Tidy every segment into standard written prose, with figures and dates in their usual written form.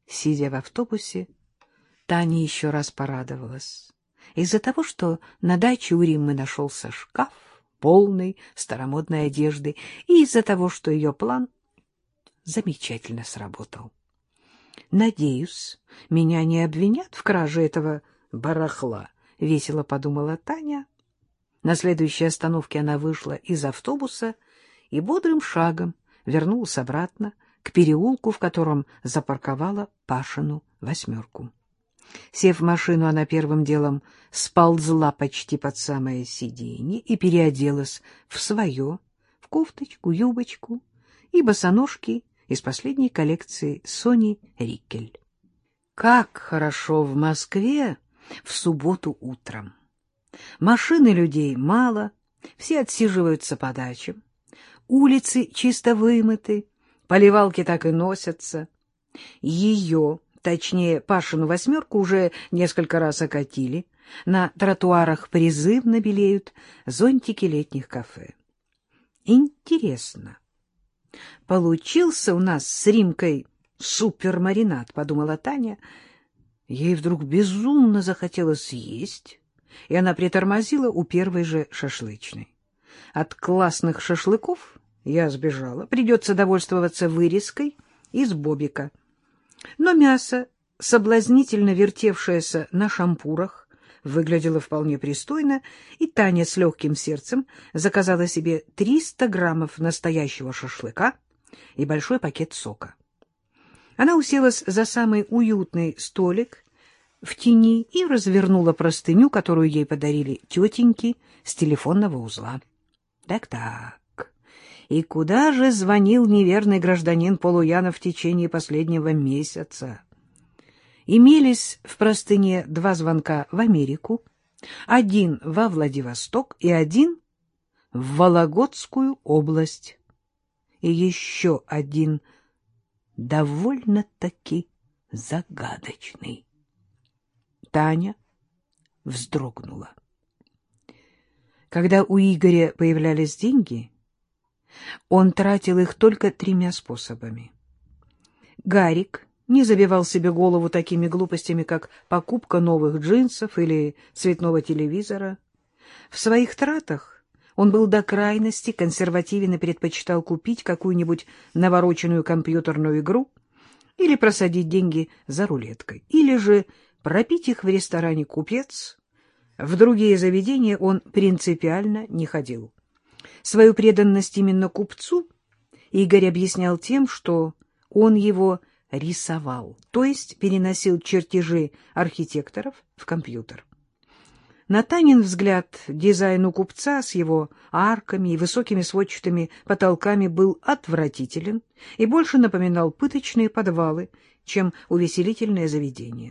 Сидя в автобусе, Таня еще раз порадовалась. Из-за того, что на даче у Риммы нашелся шкаф, полный старомодной одежды, и из-за того, что ее план замечательно сработал. «Надеюсь, меня не обвинят в краже этого барахла», — весело подумала Таня. На следующей остановке она вышла из автобуса и бодрым шагом вернулась обратно к переулку, в котором запарковала Пашину восьмерку. Сев в машину, она первым делом сползла почти под самое сиденье и переоделась в кофточку, юбочку и босоножки из последней коллекции Сони Риккель. Как хорошо в Москве в субботу утром! Машин и людей мало, все отсиживаются по дачам, улицы чисто вымыты, поливалки так и носятся. Ее, точнее, Пашину восьмерку уже несколько раз окатили, на тротуарах призывно белеют зонтики летних кафе. Интересно, получился у нас с Римкой супермаринад, подумала Таня. Ей вдруг безумно захотелось есть, и она притормозила у первой же шашлычной. От классных шашлыков я сбежала, придется довольствоваться вырезкой из бобика. Но мясо, соблазнительно вертевшееся на шампурах, выглядело вполне пристойно, и Таня с легким сердцем заказала себе 300 граммов настоящего шашлыка и большой пакет сока. Она уселась за самый уютный столик в тени и развернула простыню, которую ей подарили тетеньки с телефонного узла. Так-так, и куда же звонил неверный гражданин Полуянов в течение последнего месяца? Имелись в простыне 2 звонка в Америку, 1 во Владивосток и 1 в Вологодскую область. И еще 1 довольно-таки загадочный. Таня вздрогнула. Когда у Игоря появлялись деньги, он тратил их только 3 способами. Гарик не забивал себе голову такими глупостями, как покупка новых джинсов или цветного телевизора. В своих тратах он был до крайности консервативен и предпочитал купить какую-нибудь навороченную компьютерную игру или просадить деньги за рулеткой, или же пропить их в ресторане «Купец». В другие заведения он принципиально не ходил. Свою преданность именно купцу Игорь объяснял тем, что он его рисовал, то есть переносил чертежи архитекторов в компьютер. На Танин взгляд, дизайн у купца с его арками и высокими сводчатыми потолками был отвратителен и больше напоминал пыточные подвалы, чем увеселительное заведение.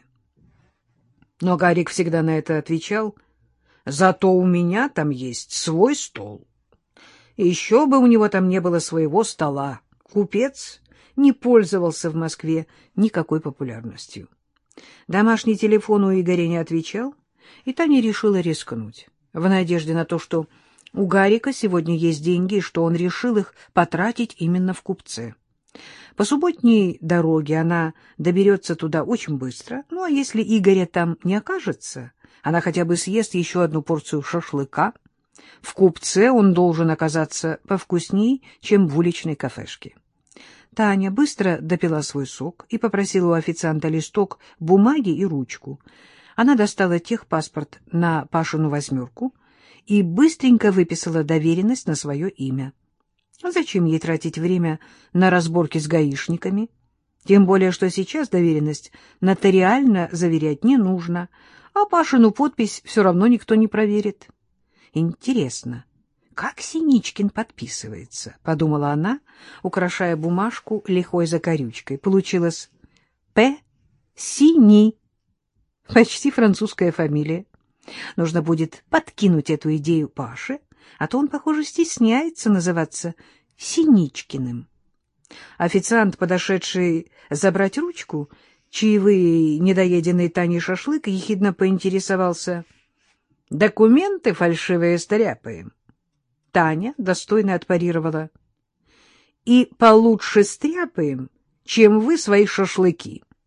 Но Гарик всегда на это отвечал: «Зато у меня там есть свой стол». Еще бы у него там не было своего стола. Купец не пользовался в Москве никакой популярностью. Домашний телефон у Игоря не отвечал, и Таня решила рискнуть, в надежде на то, что у Гарика сегодня есть деньги, и что он решил их потратить именно в Купце. По субботней дороге она доберется туда очень быстро, ну а если Игоря там не окажется, она хотя бы съест еще 1 порцию шашлыка. В Купце он должен оказаться повкусней, чем в уличной кафешке. Таня быстро допила свой сок и попросила у официанта листок бумаги и ручку. Она достала техпаспорт на Пашину восьмерку и быстренько выписала доверенность на свое имя. А зачем ей тратить время на разборки с гаишниками? Тем более, что сейчас доверенность нотариально заверять не нужно, а Пашину подпись все равно никто не проверит. Интересно, как Синичкин подписывается, — подумала она, украшая бумажку лихой закорючкой. Получилось П. Сини. Почти французская фамилия. Нужно будет подкинуть эту идею Паше, а то он, похоже, стесняется называться Синичкиным. Официант, подошедший забрать ручку, чаевые недоеденный Таней шашлык, ехидно поинтересовался: «Документы фальшивые стряпаем». Таня достойно отпарировала: «И получше стряпаем, чем вы свои шашлыки».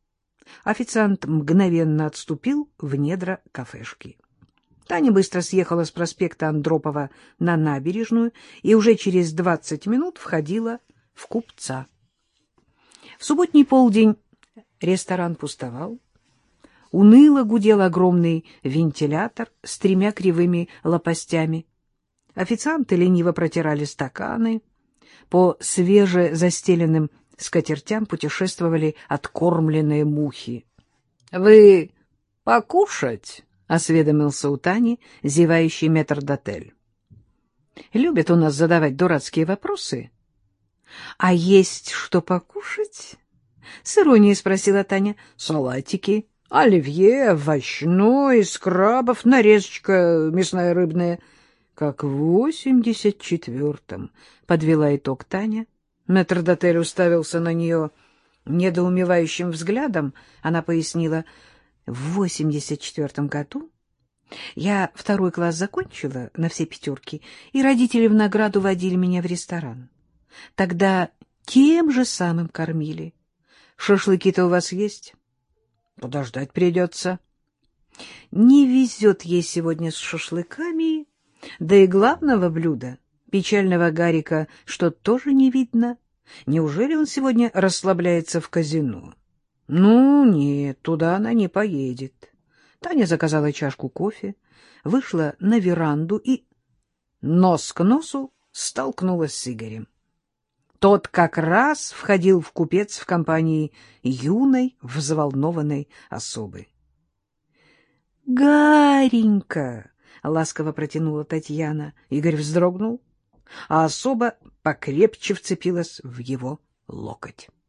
Официант мгновенно отступил в недра кафешки. Таня быстро съехала с проспекта Андропова на набережную и уже через 20 минут входила в Купца. В субботний полдень ресторан пустовал. Уныло гудел огромный вентилятор с 3 кривыми лопастями. Официанты лениво протирали стаканы. По свежезастеленным скатертям путешествовали откормленные мухи. — Вы покушать? — осведомился у Тани зевающий метрдотель. — Любят у нас задавать дурацкие вопросы. — А есть что покушать? — с иронией спросила Таня. — Салатики, оливье, овощной, из крабов, нарезочка мясная рыбная. — Как в 84-м, — подвела итог Таня. Метрдотель уставился на нее недоумевающим взглядом. Она пояснила: в 84-м году я 2 класс закончила на все 5, и родители в награду водили меня в ресторан. Тогда тем же самым кормили. Шашлыки-то у вас есть? Подождать придется. Не везет ей сегодня с шашлыками, да и главного блюда, печального Гарика, что тоже не видно. Неужели он сегодня расслабляется в казино? Ну, нет, туда она не поедет. Таня заказала чашку кофе, вышла на веранду и нос к носу столкнулась с Игорем. Тот как раз входил в Купец в компании юной, взволнованной особы. — Гаренька! — ласково протянула Татьяна. Игорь вздрогнул, а особа покрепче вцепилась в его локоть.